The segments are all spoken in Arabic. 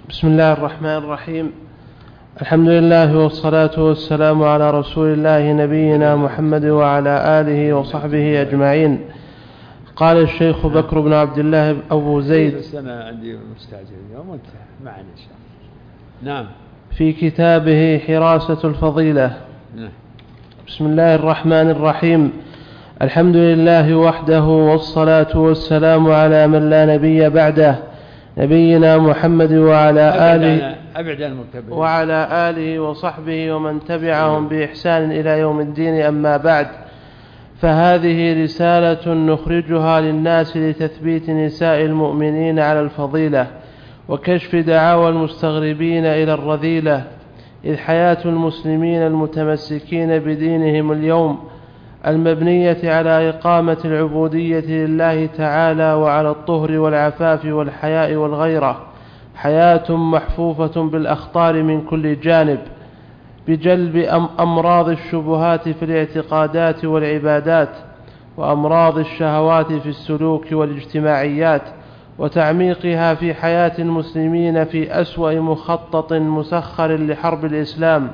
بسم الله الرحمن الرحيم. الحمد لله والصلاة والسلام على رسول الله نبينا محمد وعلى آله وصحبه أجمعين. قال الشيخ بكر بن عبد الله أبو زيد أنا عندي مستعجل اليوم وانت معنا إن شاء الله. نعم. في كتابه حراسة الفضيلة. نعم. بسم الله الرحمن الرحيم. الحمد لله وحده والصلاة والسلام على من لا نبي بعده نبينا محمد وعلى آله وصحبه ومن تبعهم بإحسان إلى يوم الدين. أما بعد، فهذه رسالة نخرجها للناس لتثبيت نساء المؤمنين على الفضيلة وكشف دعاوى المستغربين إلى الرذيلة، إذ حياة المسلمين المتمسكين بدينهم اليوم المبنية على إقامة العبودية لله تعالى وعلى الطهر والعفاف والحياء والغيرة حياة محفوفة بالأخطار من كل جانب، بجلب أمراض الشبهات في الاعتقادات والعبادات، وأمراض الشهوات في السلوك والاجتماعيات، وتعميقها في حياة المسلمين في أسوأ مخطط مسخر لحرب الإسلام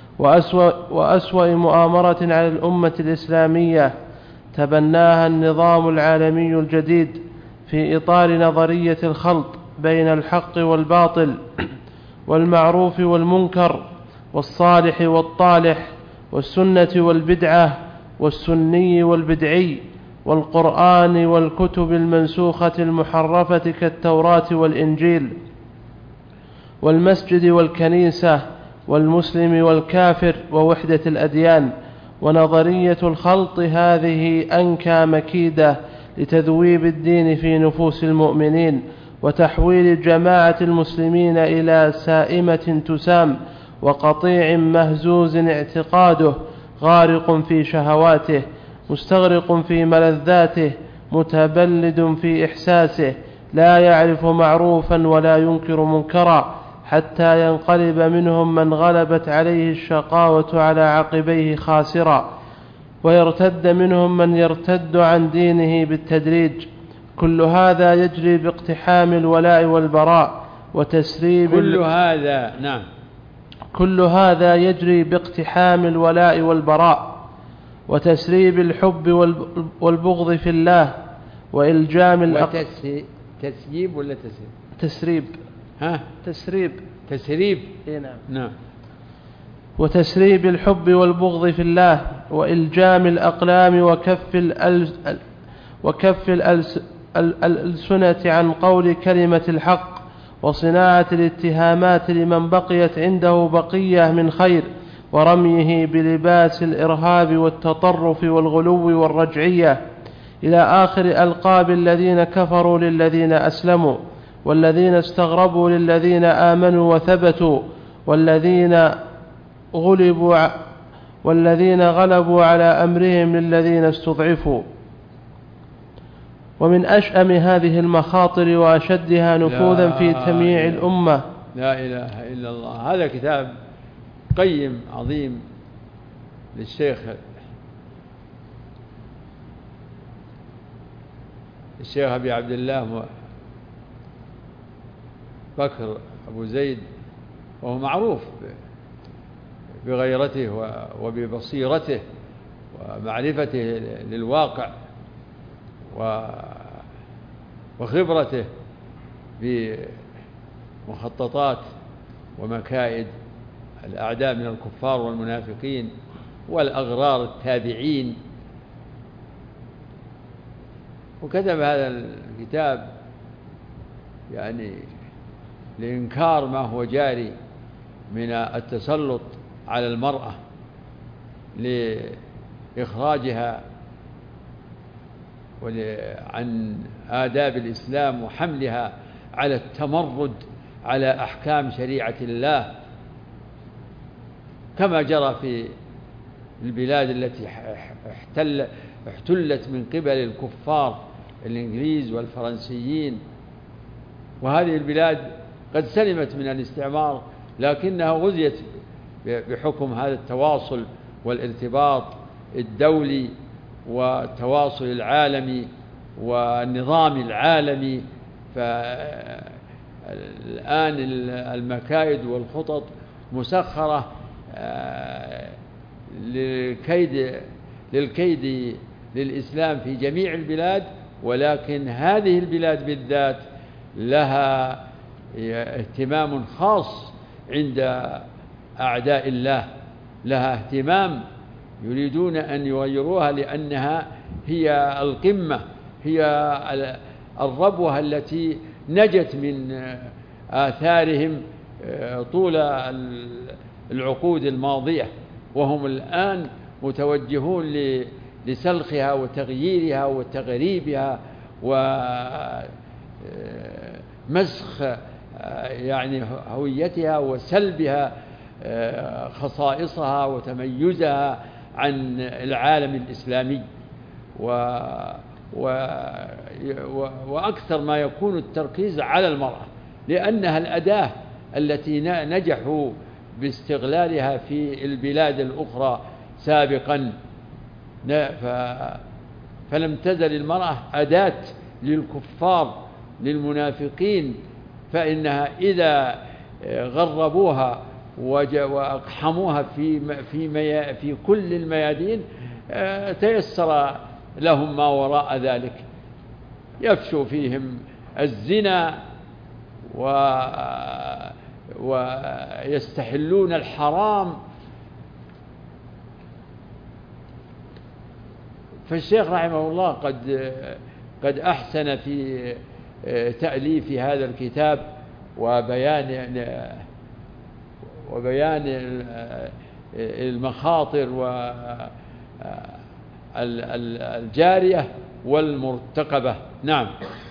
وأسوأ مؤامرة على الأمة الإسلامية تبناها النظام العالمي الجديد في إطار نظرية الخلط بين الحق والباطل والمعروف والمنكر والصالح والطالح والسنة والبدعة والسني والبدعي والقرآن والكتب المنسوخة المحرفة كالتوراة والإنجيل والمسجد والكنيسة والمسلم والكافر ووحدة الأديان. ونظرية الخلط هذه أنكى مكيدة لتذويب الدين في نفوس المؤمنين وتحويل جماعة المسلمين إلى سائمة تسام وقطيع مهزوز اعتقاده غارق في شهواته مستغرق في ملذاته متبلد في إحساسه لا يعرف معروفا ولا ينكر منكرا، حتى ينقلب منهم من غلبت عليه الشقاوة على عقبيه خاسرا، ويرتد منهم من يرتد عن دينه بالتدريج. كل هذا يجري باقتحام الولاء والبراء وتسريب كل هذا يجري باقتحام الولاء والبراء وتسريب الحب والبغض في الله وإلجام تسييب ولا تسريب؟ تسريب. نعم. وتسريب الحب والبغض في الله وإلجام الأقلام وكف الألسنة عن قول كلمة الحق وصناعة الاتهامات لمن بقيت عنده بقية من خير ورميه بلباس الإرهاب والتطرف والغلو والرجعية إلى آخر ألقاب الذين كفروا للذين أسلموا والذين استغربوا للذين آمنوا وثبتوا والذين غلبوا على أمرهم للذين استضعفوا. ومن أشأم هذه المخاطر وأشدها نفوذا في تمييع الأمة. لا إله إلا الله. هذا كتاب قيم عظيم للشيخ أبي عبد الله بكر أبو زيد، وهو معروف بغيرته وببصيرته ومعرفته للواقع وخبرته بمخططات ومكائد الأعداء من الكفار والمنافقين والأغرار التابعين. وكتب هذا الكتاب يعني لإنكار ما هو جاري من التسلط على المرأة لإخراجها عن آداب الإسلام وحملها على التمرد على أحكام شريعة الله، كما جرى في البلاد التي احتلت من قبل الكفار الإنجليز والفرنسيين. وهذه البلاد قد سلمت من الاستعمار، لكنها غزيت بحكم هذا التواصل والارتباط الدولي والتواصل العالمي والنظام العالمي، الآن المكايد والخطط مسخرة للكيد للإسلام في جميع البلاد، ولكن هذه البلاد بالذات لها اهتمام خاص عند أعداء الله، لها اهتمام يريدون أن يغيروها، لأنها هي القمة، هي الربوة التي نجت من آثارهم طول العقود الماضية، وهم الآن متوجهون لسلخها وتغييرها وتغريبها ومسخ يعني هويتها وسلبها خصائصها وتميزها عن العالم الإسلامي، وأكثر ما يكون التركيز على المرأة، لأنها الأداة التي نجحوا باستغلالها في البلاد الأخرى سابقا، فلم تزل المرأة أداة للكفار للمنافقين، فإنها إذا غربوها وأقحموها في كل الميادين تيسر لهم ما وراء ذلك، يفشو فيهم الزنا ويستحلون الحرام. فالشيخ رحمه الله قد أحسن في تأليف هذا الكتاب وبيان المخاطر الجارية والمرتقبة. نعم.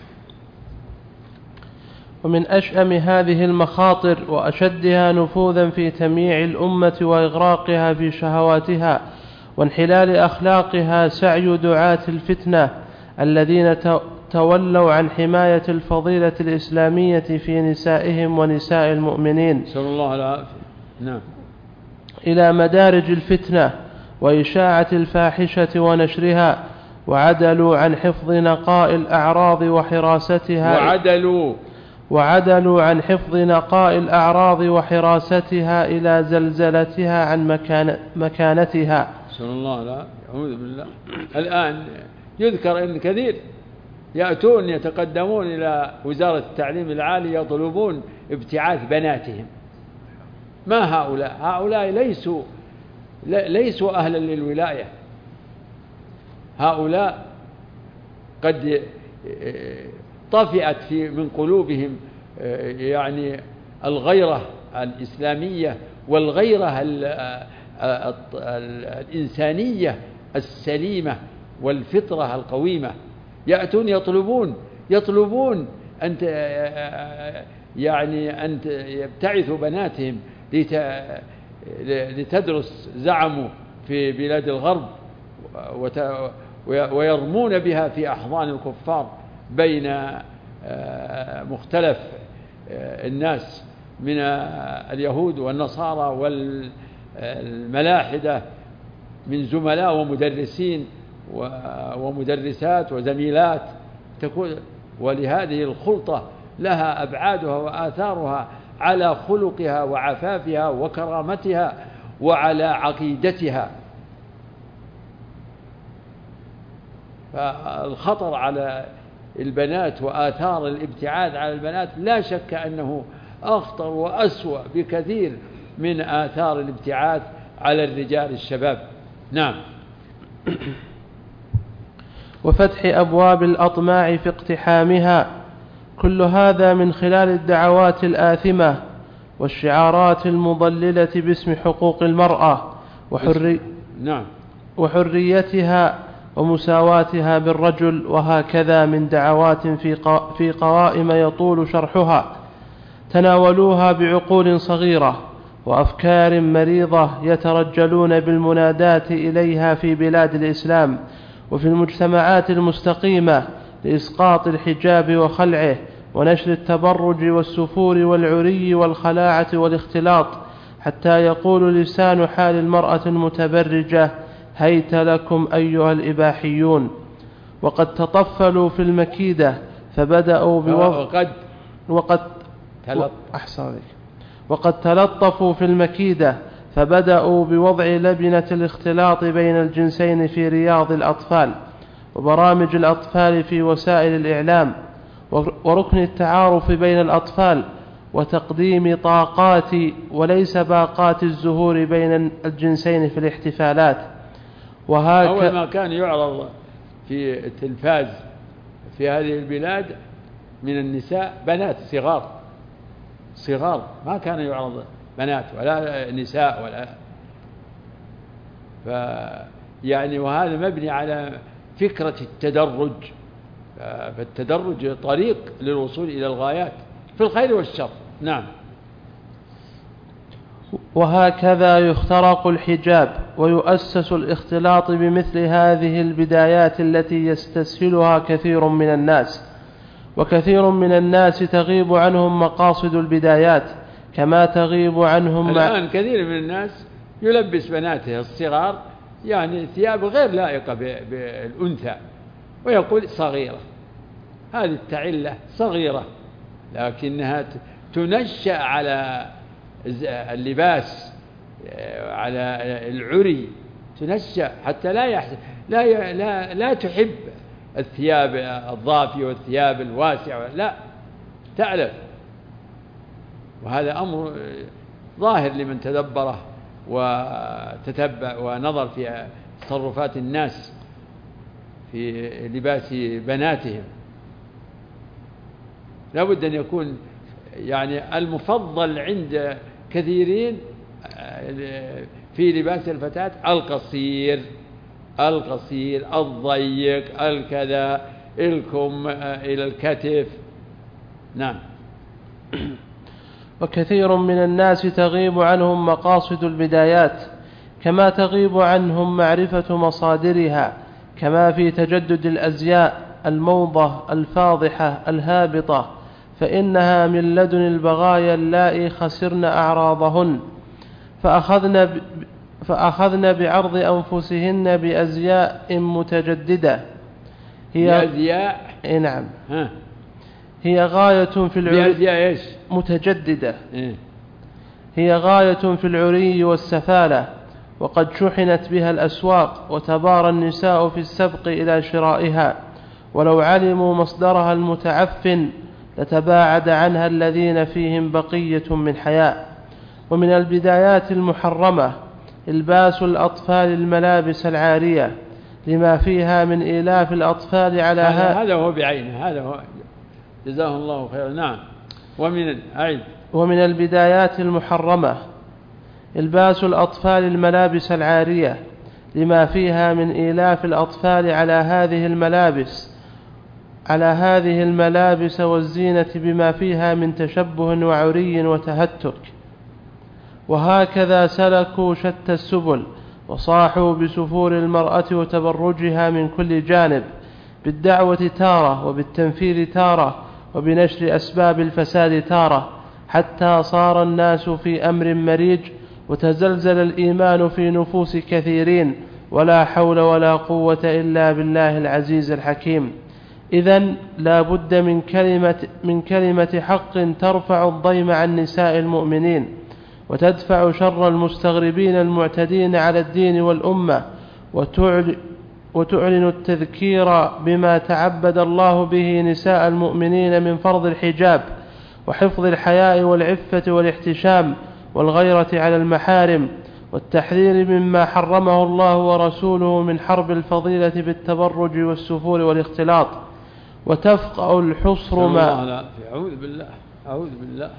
ومن أشأم هذه المخاطر وأشدها نفوذا في تمييع الأمة وإغراقها في شهواتها وانحلال أخلاقها سعي دعاة الفتنة الذين تولوا عن حماية الفضيلة الإسلامية في نسائهم ونساء المؤمنين، صلى الله عليه. نعم. إلى مدارج الفتنة وإشاعة الفاحشة ونشرها، وعدلوا عن حفظ نقاء الأعراض وحراستها وعدلوا عن حفظ نقاء الأعراض وحراستها إلى زلزلتها عن مكانتها. صلى الله عليه. أعوذ بالله. الآن يذكر أن كثير يأتون يتقدمون إلى وزارة التعليم العالي يطلبون ابتعاث بناتهم. ما هؤلاء ليسوا أهلا للولاية، هؤلاء قد طفئت من قلوبهم يعني الغيرة الإسلامية والغيرة الإنسانية السليمة والفطرة القويمة، يأتون يطلبون أن يبتعثوا بناتهم لتدرس زعموا في بلاد الغرب ويرمون بها في أحضان الكفار بين مختلف الناس من اليهود والنصارى والملاحدة من زملاء ومدرسين ومدرسات وزميلات، ولهذه الخلطة لها أبعادها وآثارها على خلقها وعفافها وكرامتها وعلى عقيدتها. فالخطر على البنات وآثار الابتعاد على البنات لا شك أنه أخطر وأسوأ بكثير من آثار الابتعاد على الرجال الشباب. نعم. وفتح أبواب الأطماع في اقتحامها، كل هذا من خلال الدعوات الآثمة والشعارات المضللة باسم حقوق المرأة وحريتها ومساواتها بالرجل، وهكذا من دعوات في قوائم يطول شرحها تناولوها بعقول صغيرة وأفكار مريضة يترجلون بالمنادات إليها في بلاد الإسلام وفي المجتمعات المستقيمة لإسقاط الحجاب وخلعه ونشر التبرج والسفور والعري والخلاعة والاختلاط، حتى يقول لسان حال المرأة المتبرجة: هيت لكم أيها الإباحيون. وقد تطفلوا في المكيدة فبدأوا أحسن ذلك. وقد تلطفوا في المكيدة فبدأوا بوضع لبنة الاختلاط بين الجنسين في رياض الأطفال وبرامج الأطفال في وسائل الإعلام وركن التعارف بين الأطفال وتقديم طاقات وليس باقات الزهور بين الجنسين في الاحتفالات. أول ما كان يعرض في التلفاز في هذه البلاد من النساء بنات صغار ما كان يعرض بنات ولا نساء ولا يعني وهذا مبني على فكرة التدرج، فالتدرج طريق للوصول إلى الغايات في الخير والشر. نعم. وهكذا يخترق الحجاب ويؤسس الاختلاط بمثل هذه البدايات التي يستسهلها كثير من الناس، وكثير من الناس تغيب عنهم مقاصد البدايات كما تغيب عنهم. الآن كثير من الناس يلبس بناته الصغار يعني ثياب غير لائقة بالأنثى ويقول صغيرة، هذه التعلة صغيرة لكنها تنشأ على اللباس على العري، تنشأ حتى لا تحب الثياب الضافية والثياب الواسعة، لا تعلم. وهذا أمر ظاهر لمن تدبره وتتبع ونظر في تصرفات الناس في لباس بناتهم. لا بد أن يكون يعني المفضل عند كثيرين في لباس الفتاة القصير الضيق الكذا الكم إلى الكتف. نعم. وكثير من الناس تغيب عنهم مقاصد البدايات كما تغيب عنهم معرفة مصادرها، كما في تجدد الأزياء الموضة الفاضحة الهابطة، فإنها من لدن البغايا اللائي خسرن أعراضهن فأخذن بعرض أنفسهن بأزياء متجددة بأزياء نعم هي غاية في العري متجددة هي غاية في العري والسفالة، وقد شحنت بها الأسواق وتبارى النساء في السبق إلى شرائها، ولو علموا مصدرها المتعفن لتباعد عنها الذين فيهم بقية من حياء. ومن البدايات المحرمة إلباس الأطفال الملابس العارية لما فيها من إيلاف الأطفال على هذا هو بعينه، هذا هو جزاه الله خيرا. نعم. ومن البدايات المحرمة إلباس الأطفال الملابس العارية لما فيها من إيلاف الأطفال على هذه الملابس والزينة بما فيها من تشبه وعري وتهتك. وهكذا سلكوا شتى السبل وصاحوا بسفور المرأة وتبرجها من كل جانب، بالدعوة تارة وبالتنفير تارة وبنشر أسباب الفساد تارة، حتى صار الناس في أمر مريج وتزلزل الإيمان في نفوس كثيرين، ولا حول ولا قوة إلا بالله العزيز الحكيم. إذن لا بد من كلمة حق ترفع الضيم عن نساء المؤمنين وتدفع شر المستغربين المعتدين على الدين والأمة، وتعلن التذكير بما تعبد الله به نساء المؤمنين من فرض الحجاب وحفظ الحياء والعفة والاحتشام والغيرة على المحارم، والتحذير مما حرمه الله ورسوله من حرب الفضيلة بالتبرج والسفور والاختلاط. وتفقأ الحصر ما أعوذ بالله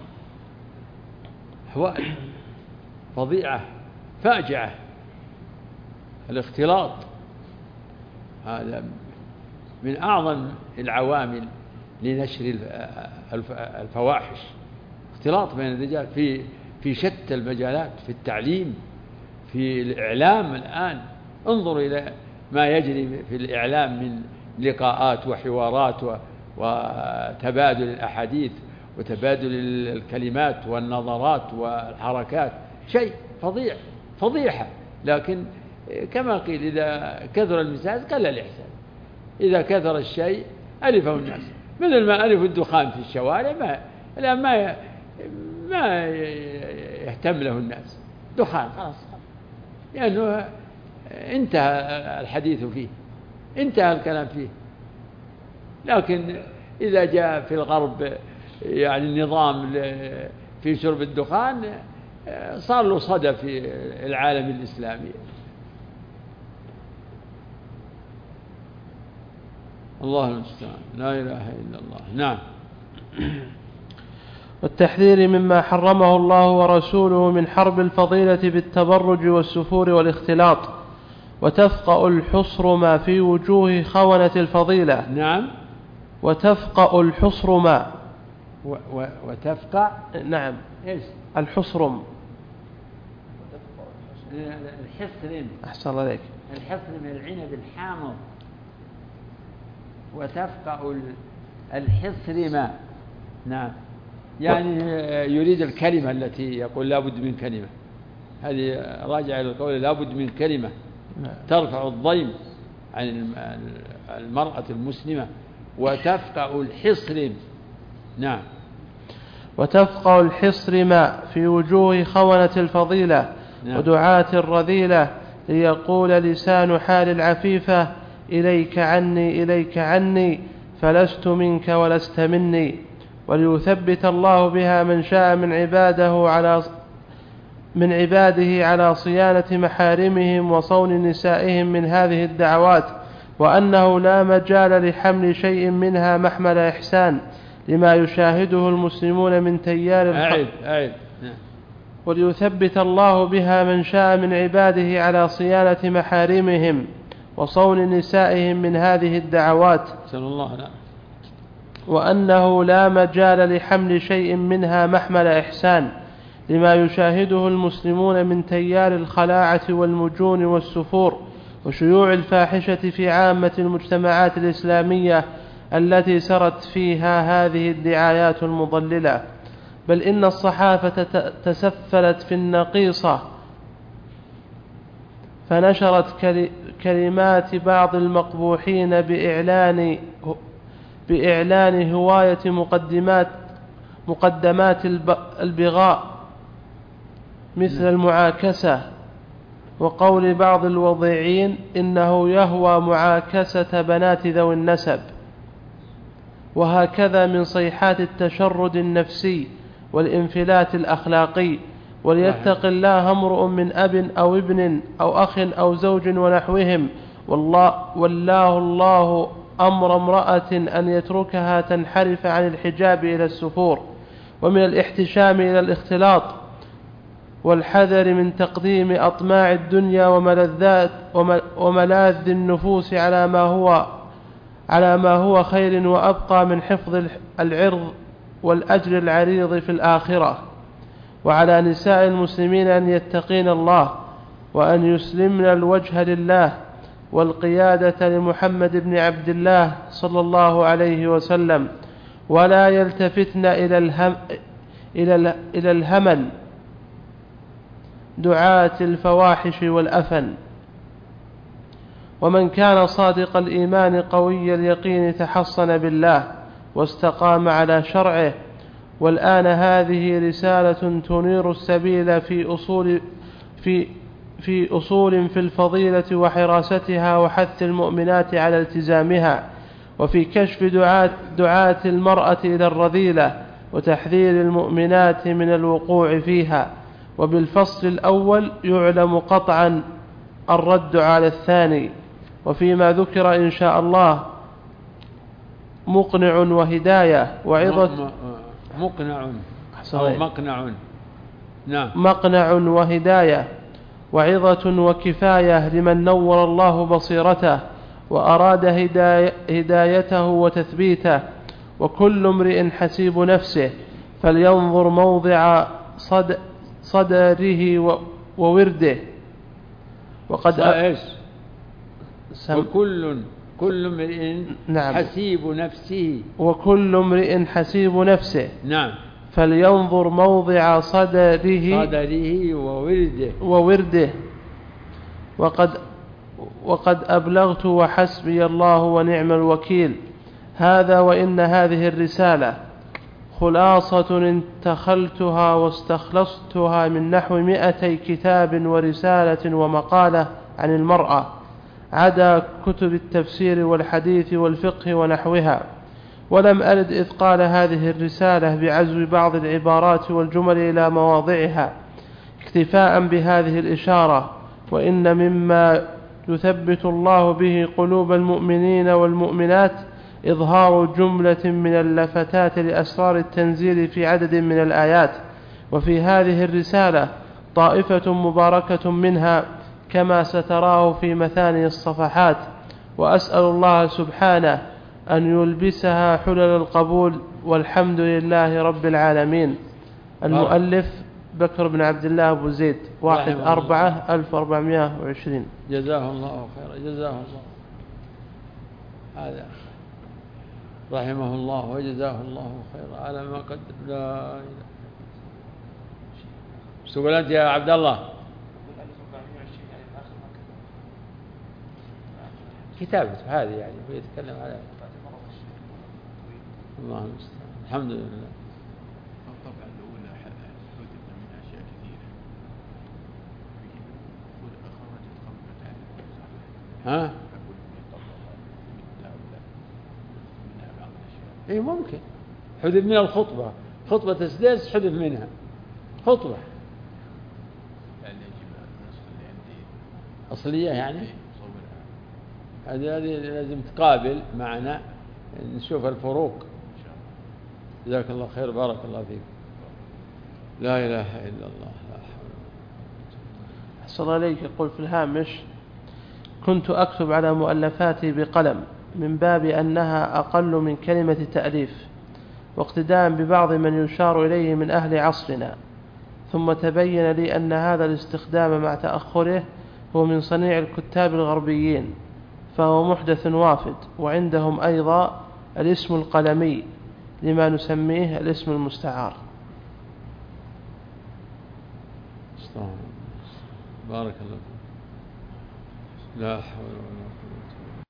أحوال فظيعة فاجعة. الاختلاط هذا من أعظم العوامل لنشر الفواحش، اختلاط بين الرجال في شتى المجالات، في التعليم، في الإعلام. الآن انظروا إلى ما يجري في الإعلام من لقاءات وحوارات وتبادل الأحاديث وتبادل الكلمات والنظرات والحركات، شيء فضيحة. لكن كما قيل إذا كثر المساس قل الإحسان، إذا كثر الشيء ألفه الناس، مثل ما ألفوا الدخان في الشوارع. الآن ما يهتم له الناس، دخان خلاص، لأنه انتهى الحديث فيه، انتهى الكلام فيه. لكن إذا جاء في الغرب يعني نظام في شرب الدخان، صار له صدى في العالم الإسلامي. الله المستعان، لا إله إلا الله. نعم. والتحذير مما حرمه الله ورسوله من حرب الفضيلة بالتبرج والسفور والاختلاط، وتفقأ الحصر ما في وجوه خونة الفضيلة. نعم. وتفقأ الحصر ما وتفقأ. نعم. إيش الحصرم؟ الحصرم. أحسن الله عليك. الحصرم العنب الحامض. وتفقأ الحصرم. نعم، يعني يريد الكلمة التي يقول لا بد من كلمة، هذه راجع إلى القول لا بد من كلمة ترفع الضيم عن المرأة المسلمة. وتفقأ الحصرم. نعم. وتفقأ الحصرم في وجوه خونة الفضيلة. نعم. ودعاة الرذيلة، ليقول لسان حال العفيفة إليك عني إليك عني، فلست منك ولست مني. وليثبت الله بها من شاء من عباده على صيانة محارمهم وصون نسائهم من هذه الدعوات، وأنه لا مجال لحمل شيء منها محمل إحسان لما يشاهده المسلمون من تيار وليثبت الله بها من شاء من عباده على صيانة محارمهم وصون نسائهم من هذه الدعوات، وأنه لا مجال لحمل شيء منها محمل إحسان لما يشاهده المسلمون من تيار الخلاعة والمجون والسفور وشيوع الفاحشة في عامة المجتمعات الإسلامية التي سرت فيها هذه الدعايات المضللة. بل إن الصحافة تسفلت في النقيصة، فنشرت كلمات بعض المقبوحين بإعلان هواية مقدمات البغاء مثل المعاكسة، وقول بعض الوضيعين إنه يهوى معاكسة بنات ذوي النسب، وهكذا من صيحات التشرد النفسي والانفلات الأخلاقي. وليتق الله امرؤ من أب أو ابن أو أخ أو زوج ونحوهم، والله الله أمر امرأة أن يتركها تنحرف عن الحجاب إلى السفور، ومن الاحتشام إلى الاختلاط، والحذر من تقديم أطماع الدنيا وملاذ النفوس على ما هو خير وأبقى من حفظ العرض والأجر العريض في الآخرة. وعلى نساء المسلمين أن يتقين الله وأن يسلمن الوجه لله والقيادة لمحمد بن عبد الله صلى الله عليه وسلم، ولا يلتفتن إلى الهمل دعاة الفواحش والأفن. ومن كان صادق الإيمان قوي اليقين تحصن بالله واستقام على شرعه. والآن هذه رسالة تنير السبيل في أصول في الفضيلة وحراستها وحث المؤمنات على التزامها، وفي كشف دعاة المرأة إلى الرذيلة وتحذير المؤمنات من الوقوع فيها. وبالفصل الأول يعلم قطعا الرد على الثاني، وفيما ذكر إن شاء الله مقنع وهداية وعظة مقنع وهداية وعظة وكفاية لمن نور الله بصيرته وأراد هدايته وتثبيته. وكل امرئ حسيب نفسه فلينظر موضع صدره وورده. وقد كل امرئ حسيب نفسه. وكل امرئ حسيب نفسه. نعم. فلينظر موضع صدره وورده. وقد أبلغت وحسبي الله ونعم الوكيل. هذا وإن هذه الرسالة خلاصة انتخلتها واستخلصتها من نحو 200 كتاب ورسالة ومقالة عن المرأة، عدا كتب التفسير والحديث والفقه ونحوها. ولم أرد إذ قال هذه الرسالة بعزو بعض العبارات والجمل إلى مواضعها اكتفاء بهذه الإشارة. وإن مما يثبت الله به قلوب المؤمنين والمؤمنات إظهار جملة من اللفتات لأسرار التنزيل في عدد من الآيات. وفي هذه الرسالة طائفة مباركة منها كما ستراه في مثاني الصفحات، وأسأل الله سبحانه أن يلبسها حلل القبول، والحمد لله رب العالمين. المؤلف بكر بن عبد الله أبو زيد، 1/4/1420. جزاه الله خيرا، جزاه الله. هذا رحمه الله وجزاه الله خيرا على ما قدم. لا إله. ايش تقول أنت يا عبد الله؟ كتابته هذه يعني هو يتكلم عليها. الله المستعان. الحمد لله. الطبعة الأولى حذفنا منها أشياء كثيرة، خرجت خطبة ها؟ أقول منها بعض الأشياء. إيه ممكن حذف من الخطبة، خطبة السديس حذف منها خطبة. يعني يجب النسخة اللي عندي أصلية يعني؟ مصورها. هذه لازم تقابل معنا نشوف الفروق. جزاك الله خير، بارك الله فيك. لا إله إلا الله، لا حول. أحسن عليك. يقول في الهامش: كنت أكتب على مؤلفاتي بقلم من باب أنها أقل من كلمة تأليف، واقتداء ببعض من يشار إليه من أهل عصرنا، ثم تبين لي أن هذا الاستخدام مع تأخره هو من صنيع الكتاب الغربيين، فهو محدث وافد. وعندهم أيضا الاسم القلمي لما نسميه الاسم المستعار. بارك الله فيك. لا حول ولا قوة.